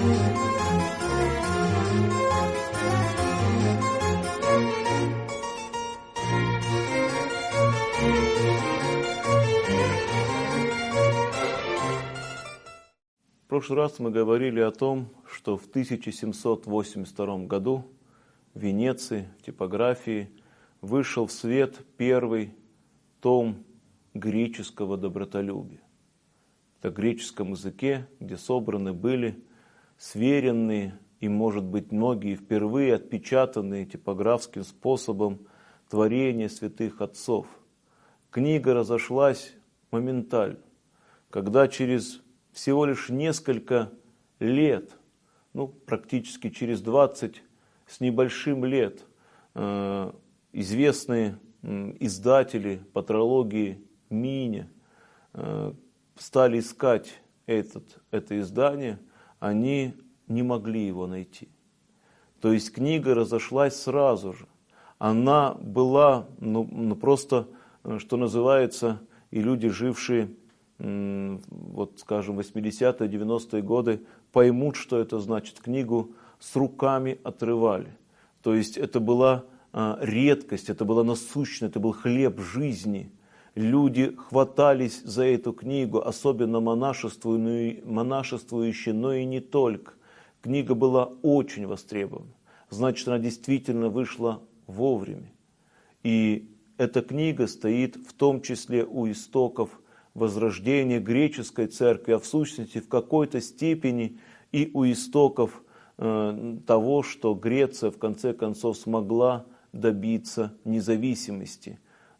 В прошлый раз мы говорили о том, что в 1782 году в Венеции, в типографии, вышел в свет первый том греческого добротолюбия. На греческом языке, где собраны были сверенные и, может быть, многие впервые отпечатанные типографским способом творения святых отцов. Книга разошлась моментально, когда через всего лишь несколько лет, практически через 20 с небольшим лет, известные издатели патрологии Миня стали искать это издание, они не могли его найти. То есть книга разошлась сразу же. Она была, просто, что называется, и люди, жившие, скажем, 80-е, 90-е годы, поймут, что это значит. Книгу с руками отрывали. То есть это была редкость, это была насущность, это был хлеб жизни. Люди хватались за эту книгу, особенно монашествующие, но и не только. Книга была очень востребована. Значит, она действительно вышла вовремя. И эта книга стоит в том числе у истоков возрождения греческой церкви, а в сущности в какой-то степени и у истоков того, что Греция в конце концов смогла добиться независимости.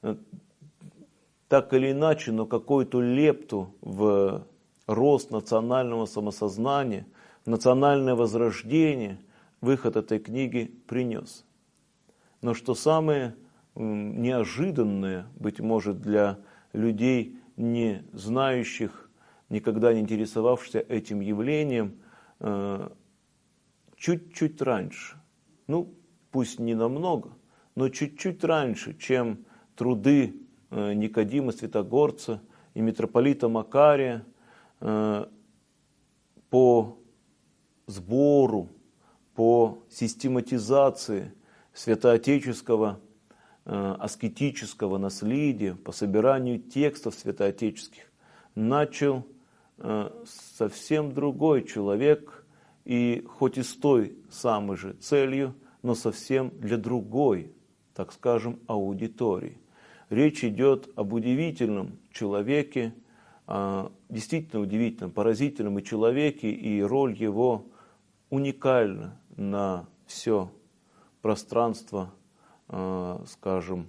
Так или иначе, но какую-то лепту в рост национального самосознания, национальное возрождение выход этой книги принес. Но что самое неожиданное, быть может, для людей, не знающих, никогда не интересовавшихся этим явлением, чуть-чуть раньше, пусть не намного, но чуть-чуть раньше, чем труды Никодима Святогорца и митрополита Макария по сбору, по систематизации святоотеческого аскетического наследия, по собиранию текстов святоотеческих, начал совсем другой человек, и хоть и с той самой же целью, но совсем для другой, так скажем, аудитории. Речь идет об удивительном человеке, действительно удивительном, поразительном и человеке, и роль его уникальна на все пространство, скажем,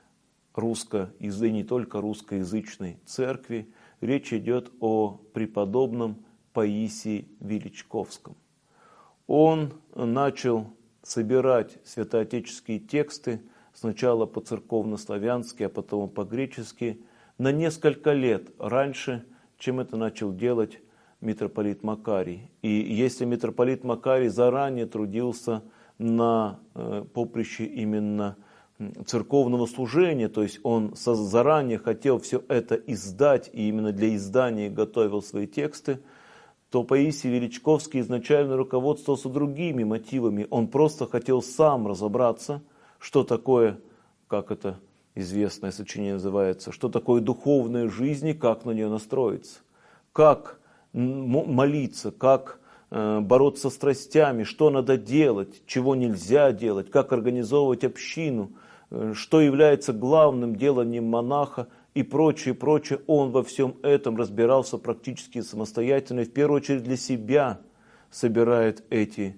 и не только русскоязычной церкви. Речь идет о преподобном Паисии Величковском. Он начал собирать святоотеческие тексты сначала по-церковно-славянски, а потом по-гречески на несколько лет раньше, чем это начал делать митрополит Макарий. И если митрополит Макарий заранее трудился на поприще именно церковного служения, то есть он заранее хотел все это издать, и именно для издания готовил свои тексты, то Паисий Величковский изначально руководствовался другими мотивами. Он просто хотел сам разобраться, что такое, как это известное сочинение называется, что такое духовная жизнь и как на нее настроиться, как молиться, как бороться с страстями, что надо делать, чего нельзя делать, как организовывать общину, что является главным деланием монаха и прочее, прочее. Он во всем этом разбирался практически самостоятельно, и в первую очередь для себя собирает эти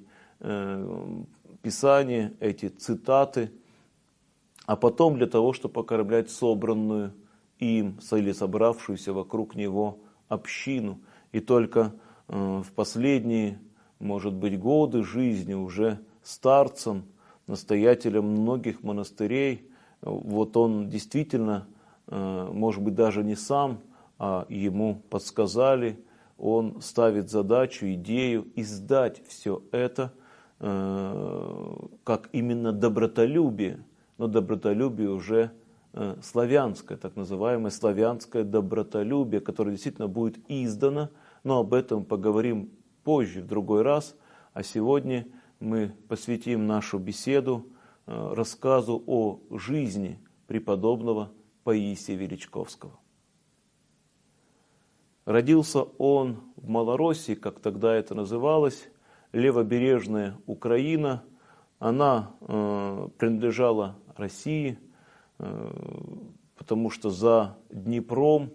писания, эти цитаты, а потом для того, чтобы окормлять собранную им или собравшуюся вокруг него общину. И только в последние, может быть, годы жизни уже старцем, настоятелем многих монастырей, вот он действительно, может быть, даже не сам, а ему подсказали, он ставит задачу, идею издать все это как именно добротолюбие, но добротолюбие уже славянское, так называемое славянское добротолюбие, которое действительно будет издано, но об этом поговорим позже, в другой раз. А сегодня мы посвятим нашу беседу рассказу о жизни преподобного Паисия Величковского. Родился он в Малороссии, как тогда это называлось, левобережная Украина. Она принадлежала России, потому что за Днепром,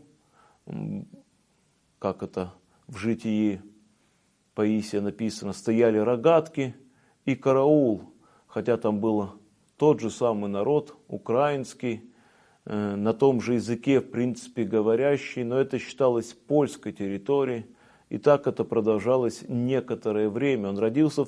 как это в житии Паисия написано, стояли рогатки и караул, хотя там был тот же самый народ, украинский, на том же языке, в принципе, говорящий, но это считалось польской территорией, и так это продолжалось некоторое время. Он родился в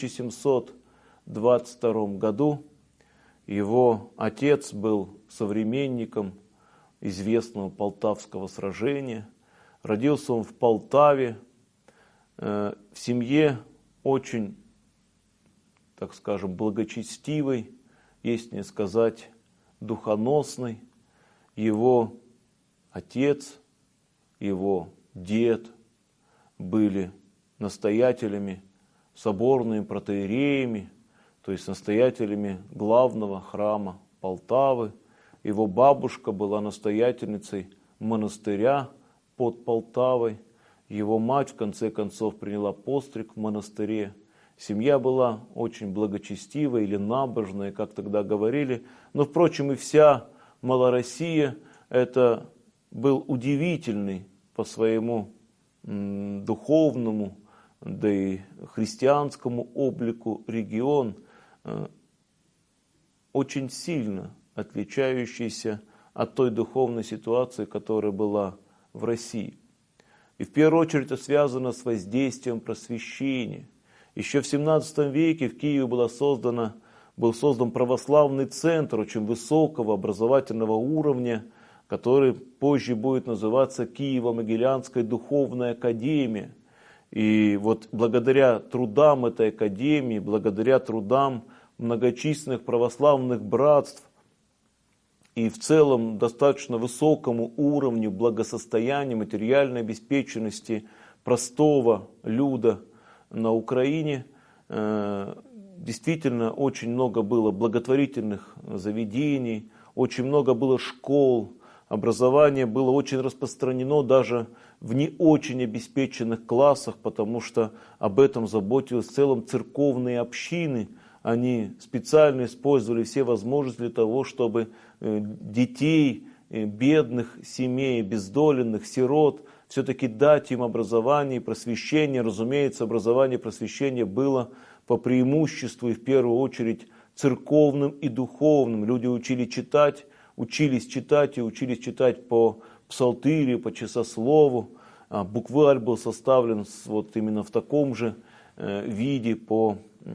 1722 году, его отец был современником известного Полтавского сражения, родился он в Полтаве, в семье очень, так скажем, благочестивой, если не сказать духоносной. Его отец, его дед были настоятелями, соборными протоиереями, то есть настоятелями главного храма Полтавы. Его бабушка была настоятельницей монастыря под Полтавой. Его мать, в конце концов, приняла постриг в монастыре. Семья была очень благочестивая или набожная, как тогда говорили. Но, впрочем, и вся Малороссия – это был удивительный по своему духовному, да и христианскому облику регион, очень сильно отличающийся от той духовной ситуации, которая была в России. И в первую очередь это связано с воздействием просвещения. Еще в 17 веке в Киеве был создан православный центр очень высокого образовательного уровня, который позже будет называться Киево-Могилянская духовная академия. И вот благодаря трудам этой академии, благодаря трудам многочисленных православных братств и в целом достаточно высокому уровню благосостояния, материальной обеспеченности простого люда на Украине, действительно очень много было благотворительных заведений, очень много было школ, образование было очень распространено даже в не очень обеспеченных классах, потому что об этом заботились в целом церковные общины. Они специально использовали все возможности для того, чтобы детей бедных семей, обездоленных, сирот, все-таки дать им образование и просвещение. Разумеется, образование и просвещение было по преимуществу и в первую очередь церковным и духовным. Люди учились читать и учились читать по псалтырю, по часослову. Букварь был составлен вот именно в таком же виде, то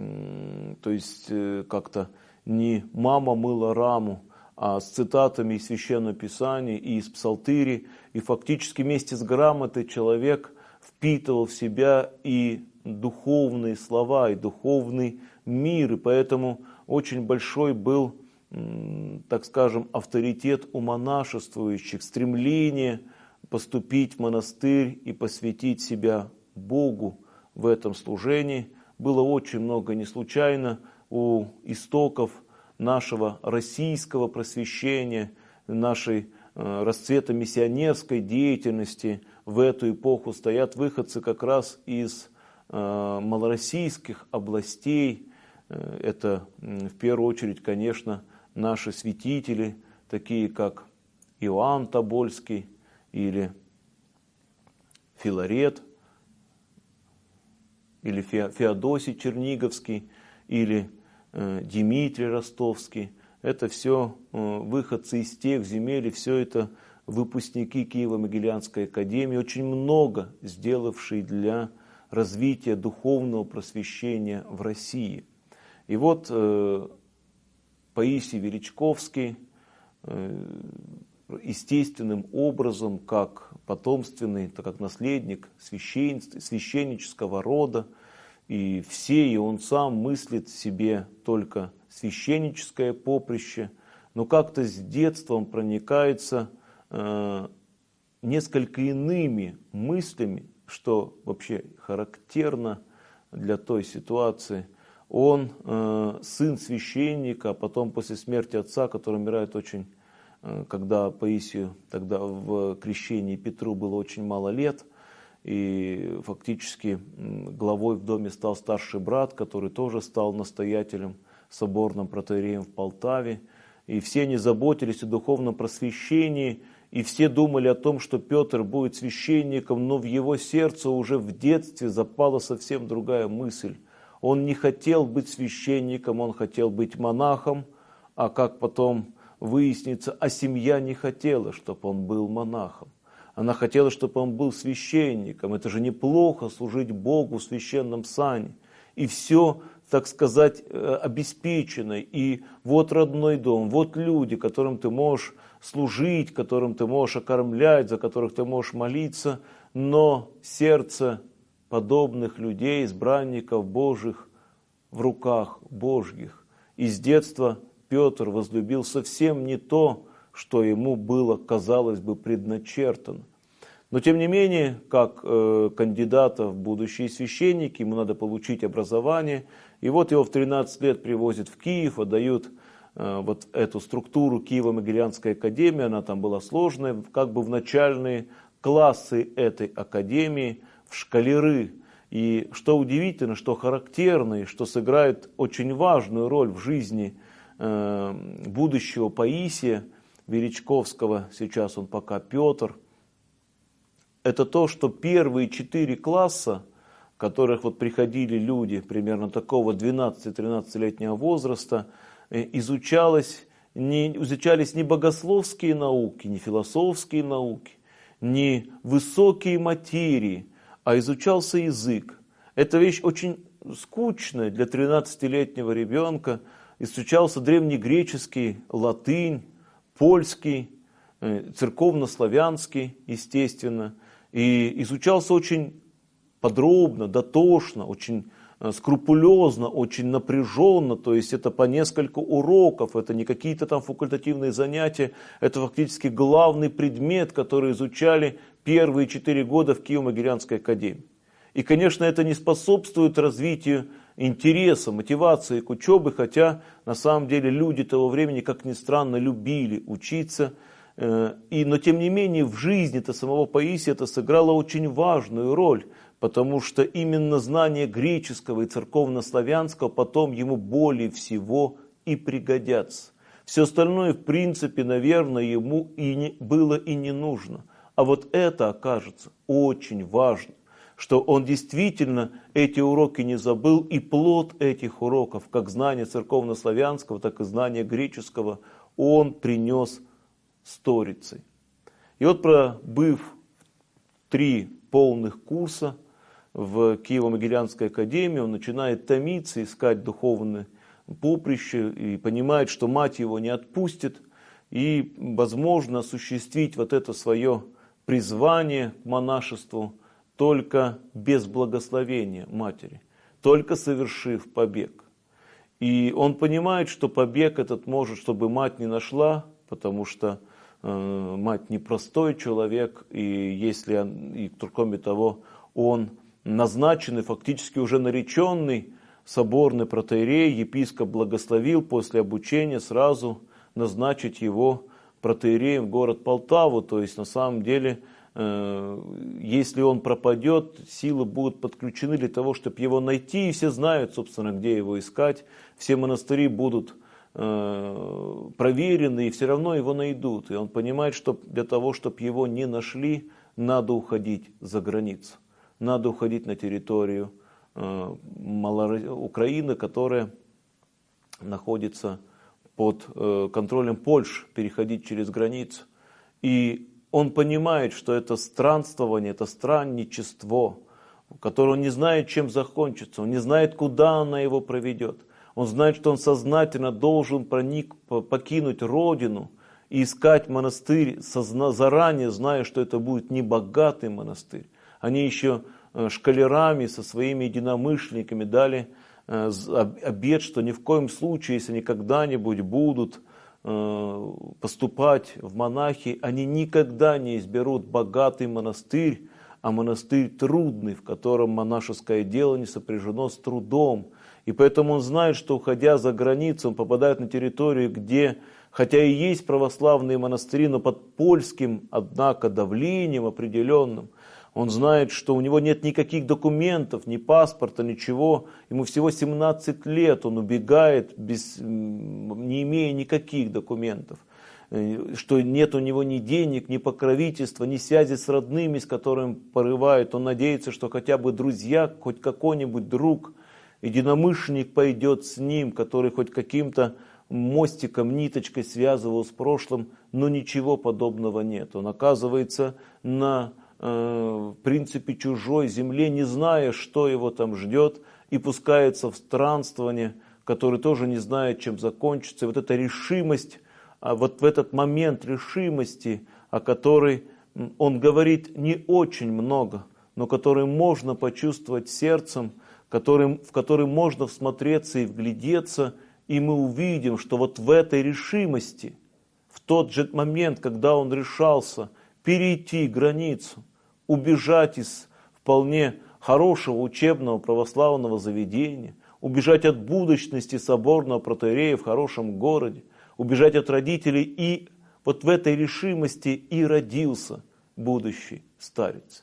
есть как-то не «мама мыла раму», а с цитатами из Священного Писания и из псалтыри. И фактически вместе с грамотой человек впитывал в себя и духовные слова, и духовный мир. И поэтому очень большой был, так скажем, авторитет у монашествующих, стремление поступить в монастырь и посвятить себя Богу в этом служении. Было очень много не случайно у истоков нашего российского просвещения, нашей расцвета миссионерской деятельности в эту эпоху стоят выходцы как раз из малороссийских областей. Это в первую очередь, конечно, наши святители, такие как Иоанн Тобольский или Филарет, или Феодосий Черниговский, или Дмитрий Ростовский. Это все выходцы из тех земель, и все это выпускники Киево-Могилянской академии, очень много сделавшие для развития духовного просвещения в России. И вот Паисий Величковский естественным образом, как потомственный, так как наследник священнического рода, и он сам мыслит в себе только священническое поприще, но как-то с детства он проникается несколько иными мыслями, что вообще характерно для той ситуации. Он сын священника, а потом после смерти отца, который умирает очень, когда Паисию тогда в крещении Петру было очень мало лет, и фактически главой в доме стал старший брат, который тоже стал настоятелем, соборным протоиереем в Полтаве. И все они заботились о духовном просвещении, и все думали о том, что Петр будет священником, но в его сердце уже в детстве запала совсем другая мысль. Он не хотел быть священником, он хотел быть монахом, а как потом выяснится, а семья не хотела, чтобы он был монахом. Она хотела, чтобы он был священником. Это же неплохо служить Богу в священном сане. И все, так сказать, обеспечено. И вот родной дом, вот люди, которым ты можешь служить, которым ты можешь окормлять, за которых ты можешь молиться. Но сердце подобных людей, избранников Божьих, в руках Божьих. И с детства Петр возлюбил совсем не то, что ему было, казалось бы, предначертано. Но тем не менее, как кандидата в будущие священники, ему надо получить образование. И вот его в 13 лет привозят в Киев, отдают вот эту структуру Киево-Могилянской академии, она там была сложная, как бы в начальные классы этой академии, в школяры. И что удивительно, что характерно, и что сыграет очень важную роль в жизни будущего Паисия Величковского, сейчас он пока Петр, это то, что первые 4 класса, в которых вот приходили люди примерно такого 12-13-летнего возраста, изучались не богословские науки, не философские науки, не высокие материи, а изучался язык. Эта вещь очень скучная для 13-летнего ребенка. Изучался древнегреческий, латынь, польский, церковнославянский, естественно. И изучался очень подробно, дотошно, очень скрупулезно, очень напряженно. То есть это по несколько уроков, это не какие-то там факультативные занятия. Это фактически главный предмет, который изучали первые 4 года в Киево-Могилянской академии. И, конечно, это не способствует развитию интереса, мотивации к учебе, хотя на самом деле люди того времени, как ни странно, любили учиться. Но тем не менее в жизни-то самого Паисия это сыграло очень важную роль, потому что именно знание греческого и церковнославянского потом ему более всего и пригодятся. Все остальное, в принципе, наверное, ему было и не нужно. А вот это окажется очень важно, что он действительно эти уроки не забыл, и плод этих уроков, как знание церковнославянского, так и знание греческого, он принес сторицей. И вот, пробыв 3 полных курса в Киево-Могилянской академии, он начинает томиться, искать духовное поприще и понимает, что мать его не отпустит, и возможно осуществить вот это свое призвание к монашеству только без благословения матери, только совершив побег. И он понимает, что побег этот может, чтобы мать не нашла, потому что мать непростой человек, и если и кроме того, он назначенный, фактически уже нареченный соборный протоиерей, епископ благословил после обучения сразу назначить его протоиереем в город Полтаву. То есть на самом деле, если он пропадет, силы будут подключены для того, чтобы его найти, и все знают, собственно, где его искать. Все монастыри будут проверены, и все равно его найдут. И он понимает, что для того, чтобы его не нашли, надо уходить за границу. Надо уходить на территорию Украины, которая находится под контролем Польши, переходить через границу. И он понимает, что это странствование, это странничество, которое он не знает, чем закончится, он не знает, куда она его проведет. Он знает, что он сознательно должен покинуть родину и искать монастырь, заранее зная, что это будет не богатый монастырь. Они еще школярами со своими единомышленниками дали обет, что ни в коем случае, если они когда-нибудь будут поступать в монахи, они никогда не изберут богатый монастырь, а монастырь трудный, в котором монашеское дело не сопряжено с трудом. И поэтому он знает, что, уходя за границу, он попадает на территорию, где, хотя и есть православные монастыри, но под польским, однако, давлением определенным. Он знает, что у него нет никаких документов, ни паспорта, ничего. Ему всего 17 лет, он убегает, не имея никаких документов. Что нет у него ни денег, ни покровительства, ни связи с родными, с которыми порывает. Он надеется, что хотя бы друзья, хоть какой-нибудь друг, единомышленник пойдет с ним, который хоть каким-то мостиком, ниточкой связывал с прошлым, но ничего подобного нет. Он оказывается на в принципе чужой земле, не зная, что его там ждет, и пускается в странствование, который тоже не знает, чем закончится. И вот эта решимость, вот в этот момент решимости, о которой он говорит не очень много, но который можно почувствовать сердцем, в который можно всмотреться и вглядеться, и мы увидим, что вот в этой решимости, в тот же момент, когда он решался перейти границу, убежать из вполне хорошего учебного православного заведения, убежать от будущности соборного протоиерея в хорошем городе, убежать от родителей, и вот в этой решимости и родился будущий старец.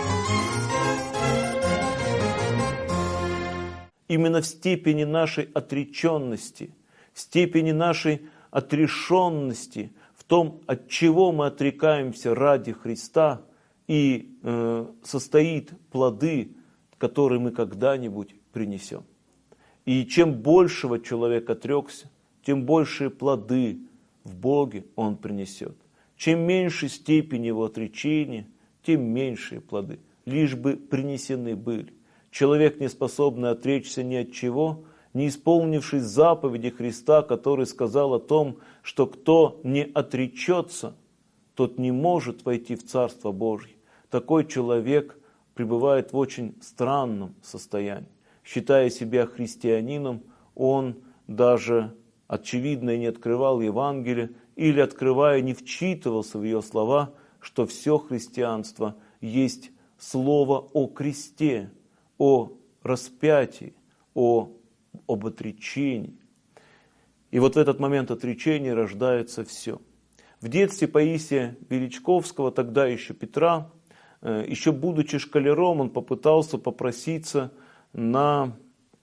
Именно в степени нашей отреченности, в степени нашей отрешенности, в том, от чего мы отрекаемся ради Христа, и состоит плоды, которые мы когда-нибудь принесем. И чем большего человек отрекся, тем большие плоды в Боге он принесет. Чем меньше степень его отречения, тем меньшие плоды, лишь бы принесены были. Человек, не способный отречься ни от чего, не исполнивший заповеди Христа, который сказал о том, что кто не отречется, тот не может войти в Царство Божье. Такой человек пребывает в очень странном состоянии. Считая себя христианином, он даже очевидно не открывал Евангелие или, открывая, не вчитывался в ее слова, что все христианство есть слово о кресте, о распятии, об отречении. И вот в этот момент отречения рождается все. В детстве Паисия Величковского, тогда еще Петра, еще будучи школяром, он попытался попроситься в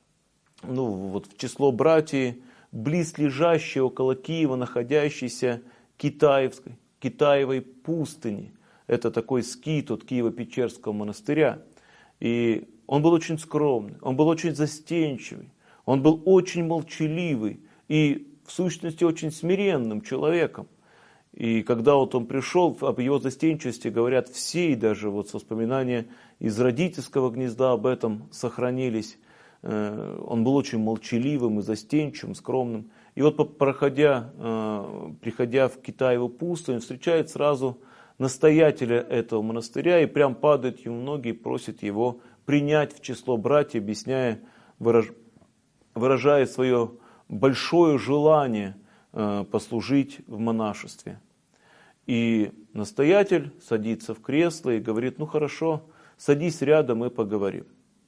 число братьев, близлежащей около Киева, находящейся Китаевой пустыни. Это такой скит от Киево-Печерского монастыря. И он был очень скромный, он был очень застенчивый, он был очень молчаливый и в сущности очень смиренным человеком. И когда вот он пришел, об его застенчивости говорят все, и даже вот воспоминания из родительского гнезда об этом сохранились. Он был очень молчаливым и застенчивым, скромным. И вот приходя в Китаеву пустыню, встречает сразу настоятеля этого монастыря и прям падает ему в ноги и просит его принять в число братьев, объясняя, выражая свое большое желание послужить в монашестве. И настоятель садится в кресло и говорит: ну хорошо, садись рядом и поговорим.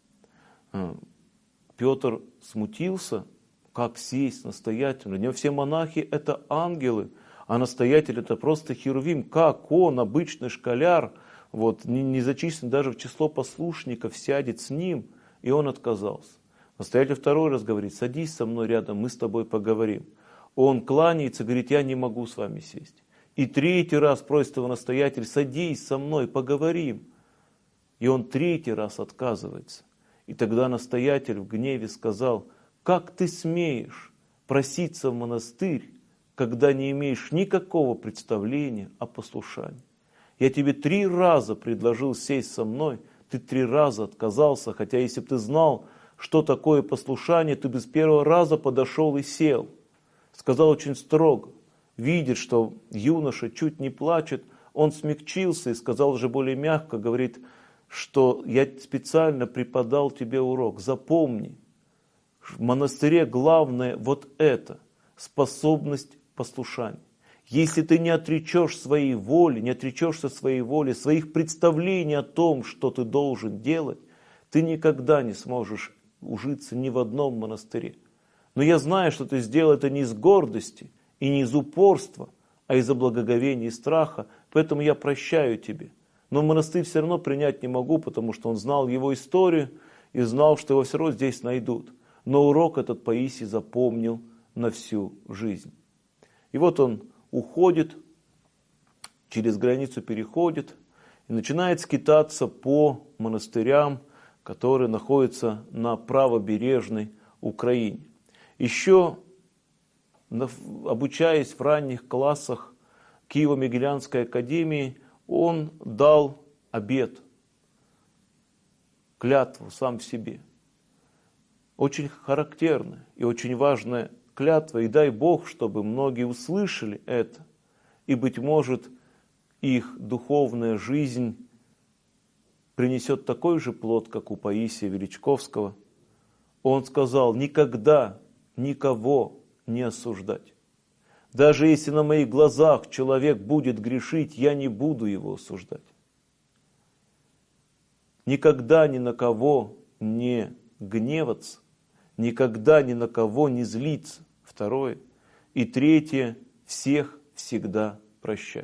Петр смутился, как сесть настоятелю. У него все монахи это ангелы, а настоятель это просто херувим. Как он, обычный школяр, не зачислен даже в число послушников, сядет с ним? И он отказался. Настоятель второй раз говорит: садись со мной рядом, мы с тобой поговорим. Он кланяется, говорит: я не могу с вами сесть. И третий раз просит его настоятель: садись со мной, поговорим. И он третий раз отказывается. И тогда настоятель в гневе сказал: как ты смеешь проситься в монастырь, когда не имеешь никакого представления о послушании? Я тебе 3 раза предложил сесть со мной, ты 3 раза отказался, хотя если бы ты знал, что такое послушание, ты бы с первого раза подошел и сел. Сказал очень строго. Видит, что юноша чуть не плачет, он смягчился и сказал уже более мягко, говорит, что я специально преподал тебе урок. Запомни, в монастыре главное вот это, способность послушания. Если ты не отречешь своей воли, не отречешься своей воли, своих представлений о том, что ты должен делать, ты никогда не сможешь ужиться ни в одном монастыре. Но я знаю, что ты сделал это не из гордости и не из упорства, а из-за благоговения и страха, поэтому я прощаю тебе. Но монастырь все равно принять не могу, потому что он знал его историю и знал, что его все равно здесь найдут. Но урок этот Паисий запомнил на всю жизнь. И вот он уходит, через границу переходит и начинает скитаться по монастырям, которые находятся на правобережной Украине. Еще обучаясь в ранних классах Киево-Могилянской академии, он дал обет, клятву сам себе. Очень характерная и очень важная клятва, и дай Бог, чтобы многие услышали это, и, быть может, их духовная жизнь принесет такой же плод, как у Паисия Величковского. Он сказал: никогда никого не осуждать. Даже если на моих глазах человек будет грешить, я не буду его осуждать. Никогда ни на кого не гневаться, никогда ни на кого не злиться. Второе. И третье. Всех всегда прощать.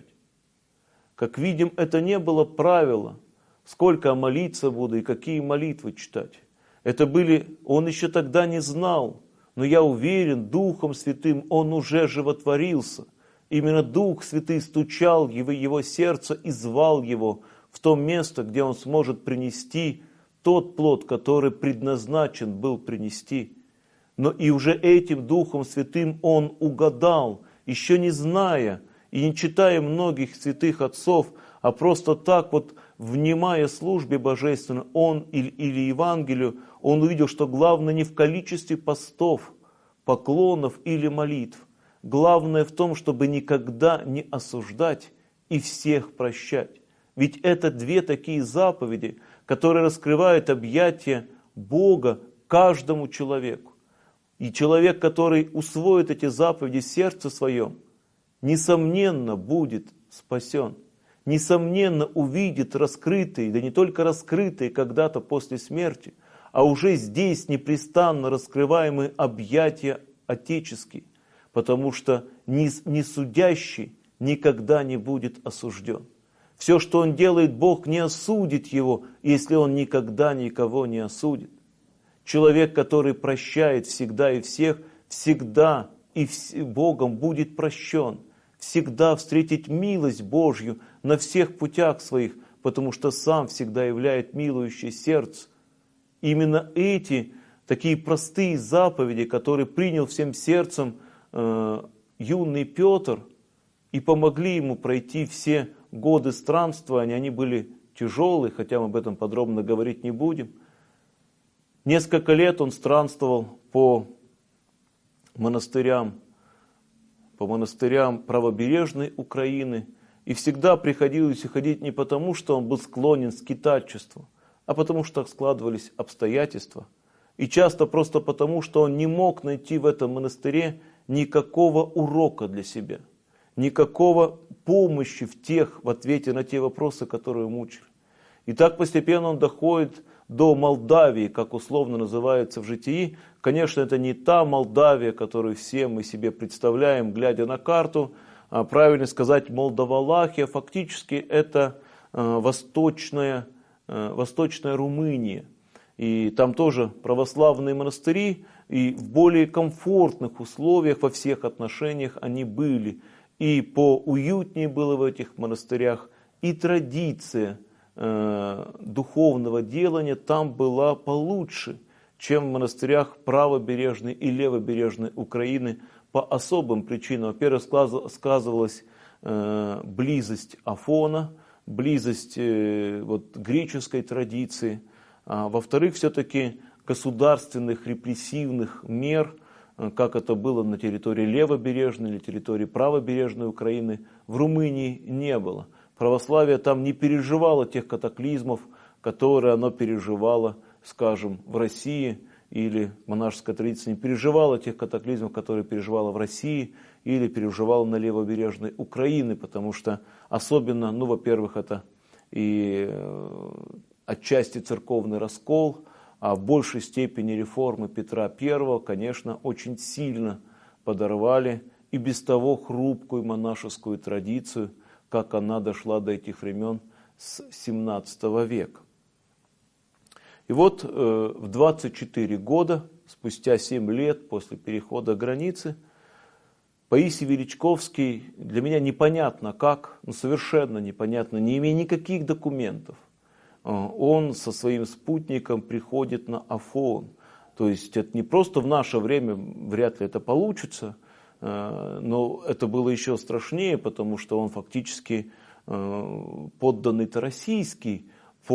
Как видим, это не было правило, сколько молиться буду и какие молитвы читать. Это были, он еще тогда не знал, но я уверен, Духом Святым он уже животворился. Именно Дух Святый стучал в его сердце и звал его в то место, где он сможет принести тот плод, который предназначен был принести. Но и уже этим Духом Святым он угадал, еще не зная и не читая многих святых отцов, а просто так вот, внимая службе божественной, он или Евангелию, он увидел, что главное не в количестве постов, поклонов или молитв. Главное в том, чтобы никогда не осуждать и всех прощать. Ведь это две такие заповеди, которые раскрывают объятия Бога каждому человеку. И человек, который усвоит эти заповеди в сердце своем, несомненно будет спасен. Несомненно увидит раскрытые, да не только раскрытые когда-то после смерти, а уже здесь непрестанно раскрываемые объятия отеческие, потому что не судящий никогда не будет осужден. Все, что он делает, Бог не осудит его, если он никогда никого не осудит. Человек, который прощает всегда и всех, всегда и Богом будет прощен. Всегда встретить милость Божью на всех путях своих, потому что сам всегда являет милующее сердце. Именно эти такие простые заповеди, которые принял всем сердцем юный Петр, и помогли ему пройти все годы странствования. Они были тяжелые, хотя мы об этом подробно говорить не будем. Несколько лет он странствовал по монастырям правобережной Украины, и всегда приходилось уходить не потому, что он был склонен к скитальчеству, а потому что складывались обстоятельства. И часто просто потому, что он не мог найти в этом монастыре никакого урока для себя, никакого помощи в ответе на те вопросы, которые мучили. И так постепенно он доходит до Молдавии, как условно называется в житии. Конечно, это не та Молдавия, которую все мы себе представляем, глядя на карту. А правильно сказать, Молдавалахия, фактически это восточная Румыния. И там тоже православные монастыри, и в более комфортных условиях во всех отношениях они были. И поуютнее было в этих монастырях, и традиция духовного делания там была получше, чем в монастырях правобережной и левобережной Украины по особым причинам. Во-первых, сказывалась близость Афона, близость греческой традиции. А во-вторых, все-таки государственных репрессивных мер, как это было на территории левобережной или территории правобережной Украины, в Румынии не было. Православие там не переживало тех катаклизмов, которые оно переживало, скажем, в России. или монашеская традиция не переживала тех катаклизмов, которые переживала в России или переживала на левобережной Украине, потому что особенно, ну, во-первых, это и отчасти церковный раскол, а в большей степени реформы Петра I, конечно, очень сильно подорвали и без того хрупкую монашескую традицию, как она дошла до этих времен с 17 века. И вот в 24 года, спустя 7 лет после перехода границы, Паисий Величковский, для меня непонятно как, ну совершенно непонятно, не имея никаких документов, он со своим спутником приходит на Афон. То есть это не просто в наше время, вряд ли это получится, но это было еще страшнее, потому что он фактически подданный-то российский,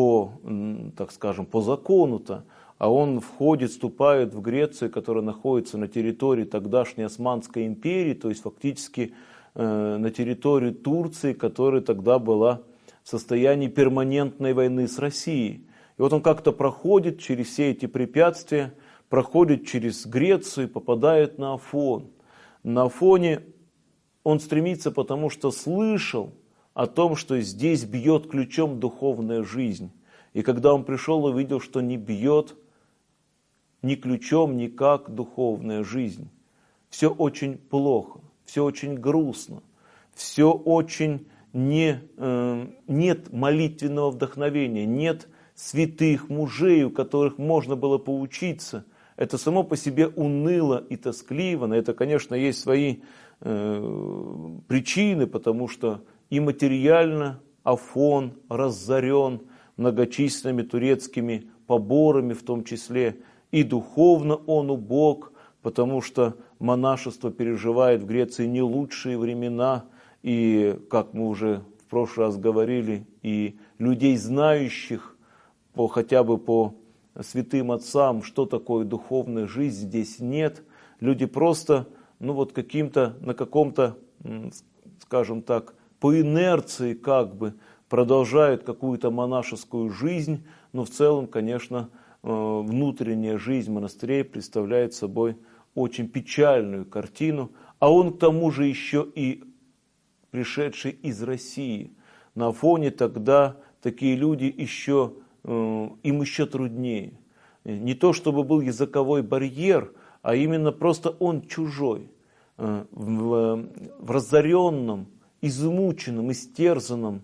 так скажем, по закону-то, а он входит, вступает в Грецию, которая находится на территории тогдашней Османской империи, то есть фактически на территории Турции, которая тогда была в состоянии перманентной войны с Россией. И вот он как-то проходит через все эти препятствия, проходит через Грецию и попадает на Афон. На Афоне он стремится, потому что слышал о том, что здесь бьет ключом духовная жизнь. И когда он пришел и увидел, что не бьет ни ключом, никак духовная жизнь, все очень плохо, все очень грустно, все очень нет молитвенного вдохновения, нет святых мужей, у которых можно было поучиться. Это само по себе уныло и тоскливо. На это, конечно, есть свои причины, потому что и материально Афон разорен многочисленными турецкими поборами, в том числе, и духовно он убог, потому что монашество переживает в Греции не лучшие времена, и, как мы уже в прошлый раз говорили, и людей, знающих хотя бы по святым отцам, что такое духовная жизнь, здесь нет. Люди просто, ну вот на каком-то, скажем так, по инерции как бы продолжают какую-то монашескую жизнь, но в целом, конечно, внутренняя жизнь монастырей представляет собой очень печальную картину, а он к тому же еще и пришедший из России. На Афоне тогда такие люди им еще труднее. Не то чтобы был языковой барьер, а именно просто он чужой. В разоренном, измученном, истерзанном,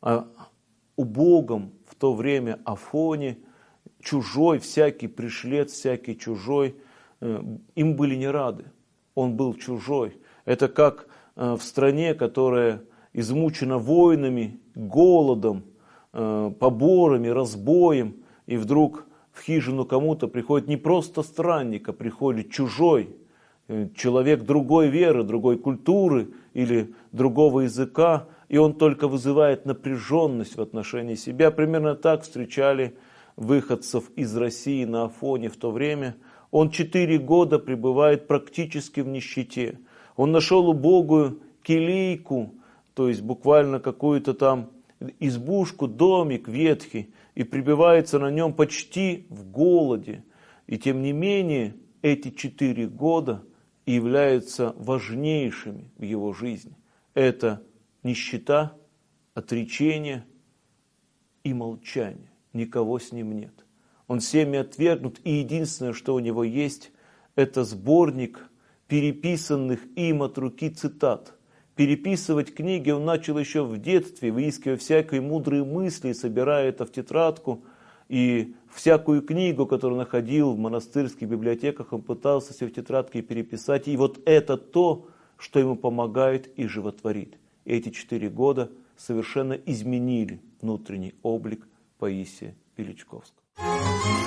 убогом в то время Афоне, чужой, всякий пришлец, всякий чужой, им были не рады. Он был чужой. Это как в стране, которая измучена войнами, голодом, поборами, разбоем, и вдруг в хижину кому-то приходит не просто странник, а приходит чужой, человек другой веры, другой культуры или другого языка, и он только вызывает напряженность в отношении себя. Примерно так встречали выходцев из России на Афоне в то время. Он 4 года пребывает практически в нищете. Он нашел убогую келейку, то есть буквально какую-то там избушку, домик ветхий, и пребывается на нем почти в голоде. И тем не менее, эти 4 года являются важнейшими в его жизни. Это нищета, отречение и молчание. Никого с ним нет. Он всеми отвергнут, и единственное, что у него есть, это сборник переписанных им от руки цитат. Переписывать книги он начал еще в детстве, выискивая всякие мудрые мысли, собирая это в тетрадку. И всякую книгу, которую находил в монастырских библиотеках, он пытался себе в тетрадке переписать. И вот это то, что ему помогает и животворит. И эти 4 года совершенно изменили внутренний облик Паисия Величковского.